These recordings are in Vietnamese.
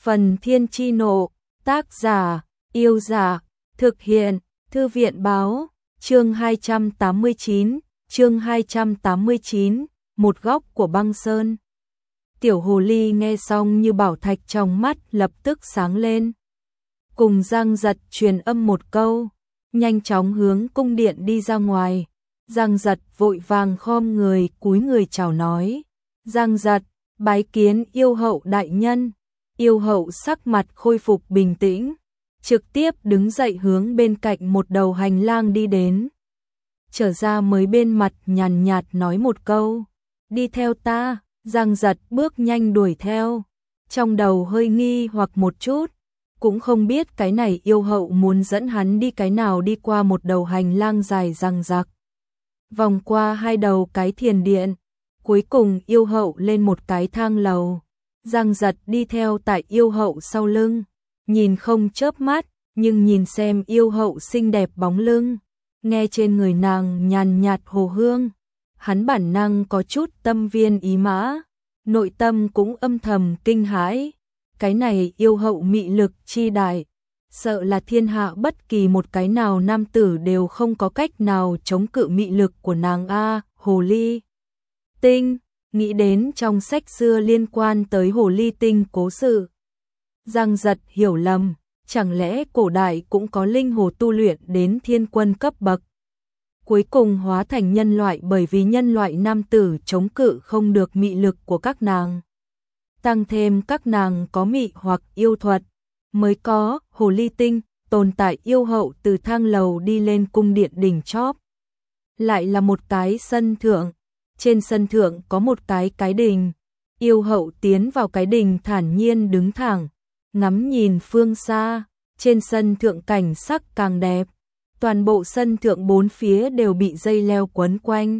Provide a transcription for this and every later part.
Phần Thiên Chi Nộ, tác giả, Yêu Dạ, thực hiện, Thư viện Báo, chương 289, một góc của băng sơn. Tiểu hồ ly nghe xong như bảo thạch trong mắt lập tức sáng lên. Cùng Giang Giật truyền âm một câu, nhanh chóng hướng cung điện đi ra ngoài. Giang Giật vội vàng khom người cúi người chào nói. Giang Giật, bái kiến yêu hậu đại nhân. Yêu hậu sắc mặt khôi phục bình tĩnh, trực tiếp đứng dậy hướng bên cạnh một đầu hành lang đi đến. Trở ra mới bên mặt nhàn nhạt nói một câu, đi theo ta. Giang Giật bước nhanh đuổi theo, trong đầu hơi nghi hoặc một chút, cũng không biết cái này yêu hậu muốn dẫn hắn đi cái nào, đi qua một đầu hành lang dài dằng dặc, vòng qua hai đầu cái thiền điện, cuối cùng yêu hậu lên một cái thang lầu. Giang Giật đi theo tại yêu hậu sau lưng, nhìn không chớp mắt, nhưng nhìn xem yêu hậu xinh đẹp bóng lưng, nghe trên người nàng nhàn nhạt hồ hương, hắn bản năng có chút tâm viên ý mã, nội tâm cũng âm thầm kinh hãi. Cái này yêu hậu mị lực chi đại, sợ là thiên hạ bất kỳ một cái nào nam tử đều không có cách nào chống cự mị lực của nàng a. Hồ ly tinh, nghĩ đến trong sách xưa liên quan tới hồ ly tinh cố sự. Giang Giật hiểu lầm, chẳng lẽ cổ đại cũng có linh hồ tu luyện đến thiên quân cấp bậc, cuối cùng hóa thành nhân loại bởi vì nhân loại nam tử chống cự không được mị lực của các nàng. Tăng thêm các nàng có mị hoặc yêu thuật, mới có hồ ly tinh tồn tại. Yêu hậu từ thang lầu đi lên cung điện đỉnh chóp, lại là một cái sân thượng. Trên sân thượng có một cái đình. Yêu hậu tiến vào cái đình thản nhiên đứng thẳng, ngắm nhìn phương xa. Trên sân thượng cảnh sắc càng đẹp, toàn bộ sân thượng bốn phía đều bị dây leo quấn quanh.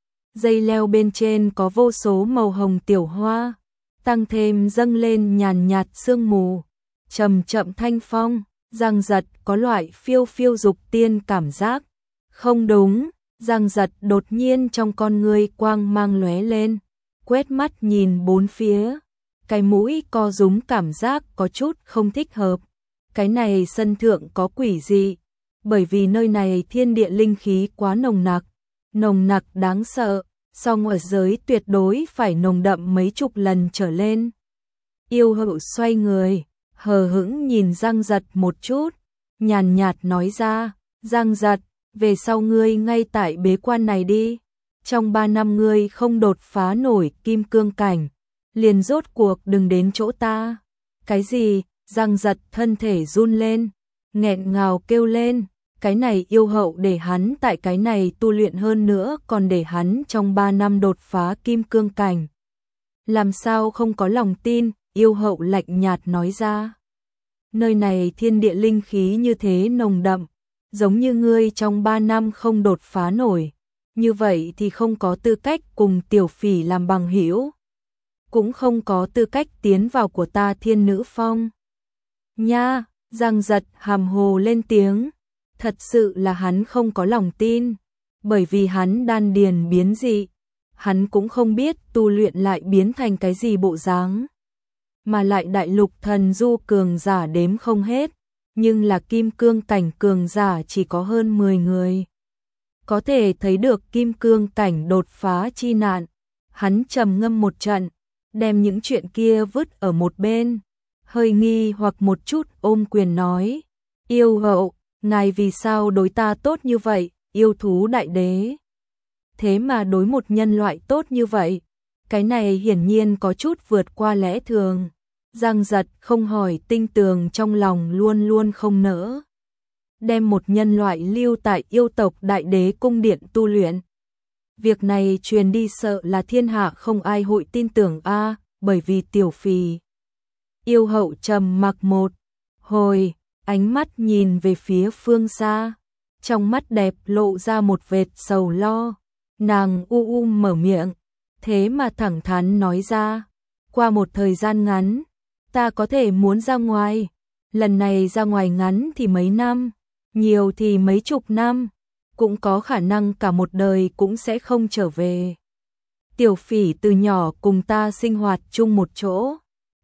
Dây leo bên trên có vô số màu hồng tiểu hoa, tăng thêm dâng lên nhàn nhạt sương mù, chậm chậm thanh phong. Giang Giật có loại phiêu phiêu dục tiên cảm giác. Không đúng, Giang Giật đột nhiên trong con ngươi quang mang lóe lên, quét mắt nhìn bốn phía, cái mũi co rúm, cảm giác có chút không thích hợp. Cái này sân thượng có quỷ gì? Bởi vì nơi này thiên địa linh khí quá nồng nặc đáng sợ, song ở giới tuyệt đối phải nồng đậm mấy chục lần trở lên. Yêu hậu xoay người, hờ hững nhìn Giang Giật một chút, nhàn nhạt nói ra, Giang Giật, về sau ngươi ngay tại bế quan này đi. Trong 3 năm ngươi không đột phá nổi kim cương cảnh, liền rốt cuộc đừng đến chỗ ta. Cái gì? Giang Giật thân thể run lên, nghẹn ngào kêu lên. Cái này yêu hậu để hắn tại cái này tu luyện, hơn nữa còn để hắn trong 3 năm đột phá kim cương cảnh. Làm sao không có lòng tin? Yêu hậu lạnh nhạt nói ra. Nơi này thiên địa linh khí như thế nồng đậm, giống như ngươi trong 3 năm không đột phá nổi, như vậy thì không có tư cách cùng tiểu phỉ làm bằng hữu, cũng không có tư cách tiến vào của ta Thiên Nữ Phong. Nha, Giang Giật hàm hồ lên tiếng. Thật sự là hắn không có lòng tin, bởi vì hắn đan điền biến dị, hắn cũng không biết tu luyện lại biến thành cái gì bộ dáng. Mà lại đại lục thần du cường giả đếm không hết, nhưng là kim cương cảnh cường giả chỉ có hơn 10 người. Có thể thấy được kim cương cảnh đột phá chi nạn. Hắn trầm ngâm một trận, đem những chuyện kia vứt ở một bên, hơi nghi hoặc một chút ôm quyền nói, yêu hậu, ngài vì sao đối ta tốt như vậy? Yêu thú đại đế thế mà đối một nhân loại tốt như vậy, cái này hiển nhiên có chút vượt qua lẽ thường. Giang Giật không hỏi tinh tường trong lòng luôn luôn không nỡ. Đem một nhân loại lưu tại yêu tộc đại đế cung điện tu luyện, việc này truyền đi sợ là thiên hạ không ai hội tin tưởng a. Bởi vì tiểu phì. Yêu hậu trầm mặc một hồi, ánh mắt nhìn về phía phương xa, trong mắt đẹp lộ ra một vệt sầu lo. Nàng mở miệng, thế mà thẳng thắn nói ra, qua một thời gian ngắn, ta có thể muốn ra ngoài. Lần này ra ngoài ngắn thì mấy năm, nhiều thì mấy chục năm, cũng có khả năng cả một đời cũng sẽ không trở về. Tiểu phỉ từ nhỏ cùng ta sinh hoạt chung một chỗ,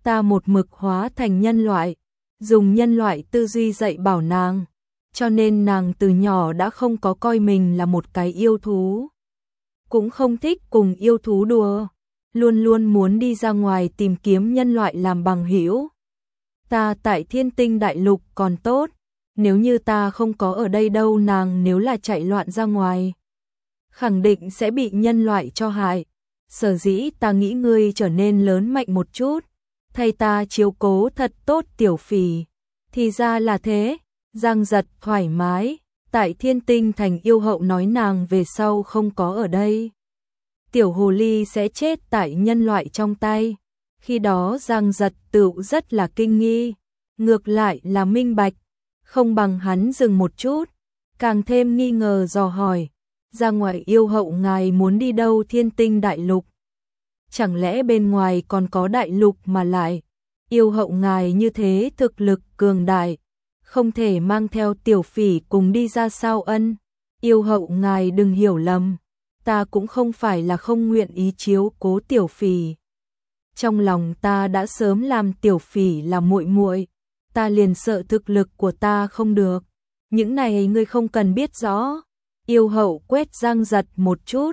ta một mực hóa thành nhân loại, dùng nhân loại tư duy dạy bảo nàng, cho nên nàng từ nhỏ đã không có coi mình là một cái yêu thú. Cũng không thích cùng yêu thú đùa, luôn luôn muốn đi ra ngoài tìm kiếm nhân loại làm bằng hữu. Ta tại Thiên Tinh Đại Lục còn tốt, nếu như ta không có ở đây đâu, nàng nếu là chạy loạn ra ngoài, khẳng định sẽ bị nhân loại cho hại. Sở dĩ ta nghĩ ngươi trở nên lớn mạnh một chút, thay ta chiếu cố thật tốt Tiểu Phỉ. Thì ra là thế, Giang Giật thoải mái, tại Thiên Tinh Thành yêu hậu nói nàng về sau không có ở đây, tiểu hồ ly sẽ chết tại nhân loại trong tay. Khi đó Giang Giật tựu rất là kinh nghi, ngược lại là minh bạch, không bằng hắn dừng một chút, càng thêm nghi ngờ dò hỏi, ra ngoài yêu hậu ngài muốn đi đâu? Thiên Tinh Đại Lục? Chẳng lẽ bên ngoài còn có đại lục mà lại? Yêu hậu ngài như thế thực lực cường đại, không thể mang theo Tiểu Phỉ cùng đi ra sao? Ân, yêu hậu ngài đừng hiểu lầm, ta cũng không phải là không nguyện ý chiếu cố Tiểu Phỉ. Trong lòng ta đã sớm làm Tiểu Phỉ là muội muội, ta liền sợ thực lực của ta không được. Những này ngươi không cần biết rõ. Yêu hậu quét Giang Giật một chút,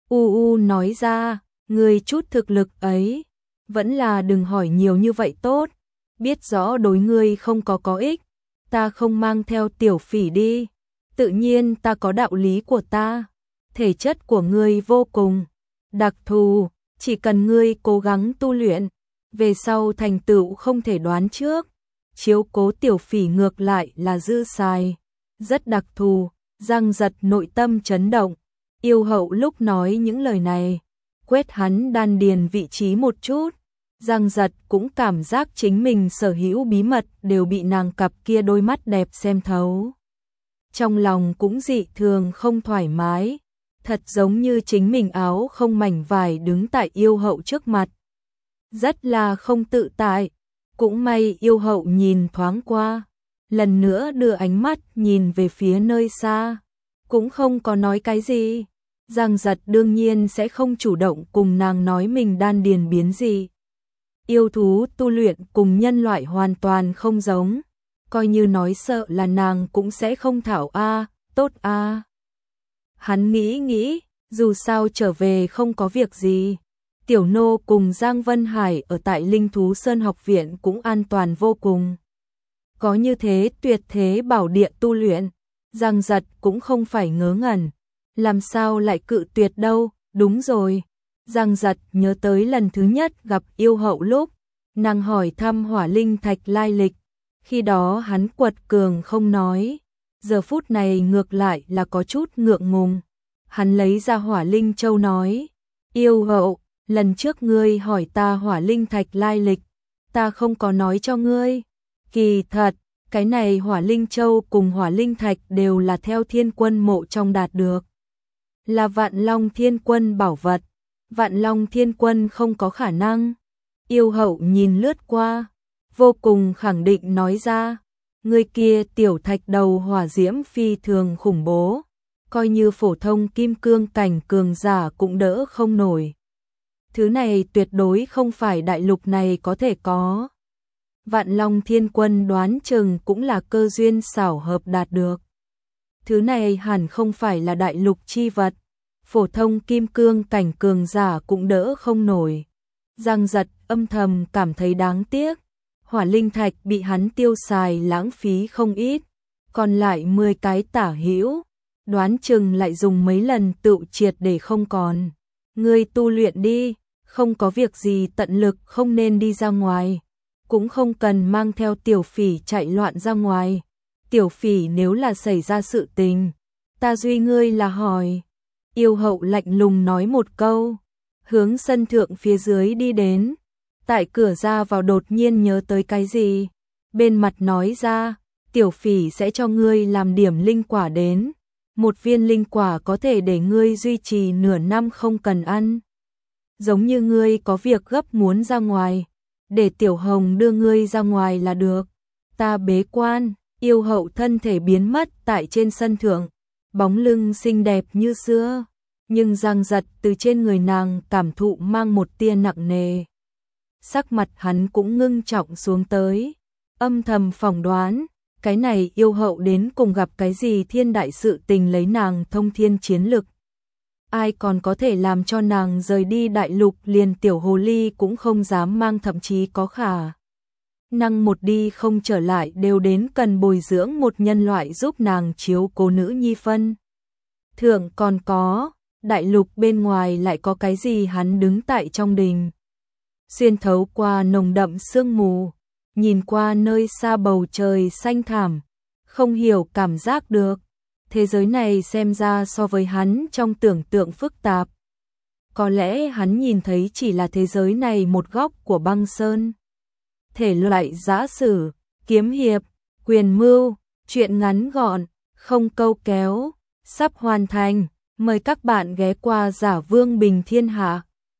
nói ra, ngươi chút thực lực ấy, vẫn là đừng hỏi nhiều như vậy tốt, biết rõ đối ngươi không có ích, ta không mang theo Tiểu Phỉ đi. Tự nhiên ta có đạo lý của ta, thể chất của ngươi vô cùng đặc thù, chỉ cần ngươi cố gắng tu luyện, về sau thành tựu không thể đoán trước. Chiếu cố Tiểu Phỉ ngược lại là dư xài, rất đặc thù. Giang Giật nội tâm chấn động, yêu hậu lúc nói những lời này, quét hắn đan điền vị trí một chút, Giang Giật cũng cảm giác chính mình sở hữu bí mật đều bị nàng cặp kia đôi mắt đẹp xem thấu. Trong lòng cũng dị thường không thoải mái, thật giống như chính mình áo không mảnh vải đứng tại yêu hậu trước mặt, rất là không tự tại. Cũng may yêu hậu nhìn thoáng qua, lần nữa đưa ánh mắt nhìn về phía nơi xa, cũng không có nói cái gì. Giang Giật đương nhiên sẽ không chủ động cùng nàng nói mình đan điền biến gì. Yêu thú tu luyện cùng nhân loại hoàn toàn không giống, coi như nói sợ là nàng cũng sẽ không thảo tốt Hắn nghĩ, dù sao trở về không có việc gì. Tiểu nô cùng Giang Vân Hải ở tại Linh Thú Sơn học viện cũng an toàn vô cùng. Có như thế tuyệt thế bảo địa tu luyện, Giang Giật cũng không phải ngớ ngẩn, làm sao lại cự tuyệt đâu. Đúng rồi, Giang Giật nhớ tới lần thứ nhất gặp yêu hậu lúc, nàng hỏi thăm hỏa linh thạch lai lịch, khi đó hắn quật cường không nói, giờ phút này ngược lại là có chút ngượng ngùng. Hắn lấy ra hỏa linh châu nói, yêu hậu, lần trước ngươi hỏi ta hỏa linh thạch lai lịch, ta không có nói cho ngươi. Kỳ thật, cái này hỏa linh châu cùng hỏa linh thạch đều là theo Thiên Quân mộ trong đạt được, là Vạn Long Thiên Quân bảo vật, Vạn Long Thiên Quân không có khả năng. Yêu hậu nhìn lướt qua, vô cùng khẳng định nói ra, người kia tiểu thạch đầu hỏa diễm phi thường khủng bố, coi như phổ thông kim cương cảnh cường giả cũng đỡ không nổi. Thứ này tuyệt đối không phải đại lục này có thể có. Vạn Long Thiên Quân đoán chừng cũng là cơ duyên xảo hợp đạt được. Thứ này hẳn không phải là đại lục chi vật, phổ thông kim cương cảnh cường giả cũng đỡ không nổi. Giang Giật âm thầm cảm thấy đáng tiếc, hỏa linh thạch bị hắn tiêu xài lãng phí không ít, còn lại 10 cái tả hữu, đoán chừng lại dùng mấy lần tựu triệt để không còn. Ngươi tu luyện đi, không có việc gì tận lực không nên đi ra ngoài, cũng không cần mang theo Tiểu Phỉ chạy loạn ra ngoài. Tiểu Phỉ nếu là xảy ra sự tình, ta duy ngươi là hỏi. Yêu hậu lạnh lùng nói một câu, hướng sân thượng phía dưới đi đến. Tại cửa ra vào đột nhiên nhớ tới cái gì, bên mặt nói ra, Tiểu Phỉ sẽ cho ngươi làm điểm linh quả đến. Một viên linh quả có thể để ngươi duy trì nửa năm không cần ăn. Giống như ngươi có việc gấp muốn ra ngoài, để Tiểu Hồng đưa ngươi ra ngoài là được. Ta bế quan. Yêu hậu thân thể biến mất tại trên sân thượng, bóng lưng xinh đẹp như xưa, nhưng Giang Giật từ trên người nàng cảm thụ mang một tia nặng nề. sắc mặt hắn cũng ngưng trọng xuống tới, âm thầm phỏng đoán, cái này yêu hậu đến cùng gặp cái gì thiên đại sự tình lấy nàng thông thiên chiến lực. Ai còn có thể làm cho nàng rời đi đại lục, liền tiểu hồ ly cũng không dám mang, thậm chí có khả năng một đi không trở lại đều đến cần bồi dưỡng một nhân loại giúp nàng chiếu cố nữ nhi phân. Thượng còn có, đại lục bên ngoài lại có cái gì, hắn đứng tại trong đình. Xuyên thấu qua nồng đậm sương mù, nhìn qua nơi xa bầu trời xanh thẳm, không hiểu cảm giác được. Thế giới này xem ra so với hắn trong tưởng tượng phức tạp. Có lẽ hắn nhìn thấy chỉ là thế giới này một góc của băng sơn. Thể loại giã sử, kiếm hiệp, quyền mưu, truyện ngắn gọn, không câu kéo, sắp hoàn thành. Mời các bạn ghé qua Giả Vương Bình Thiên Hạ.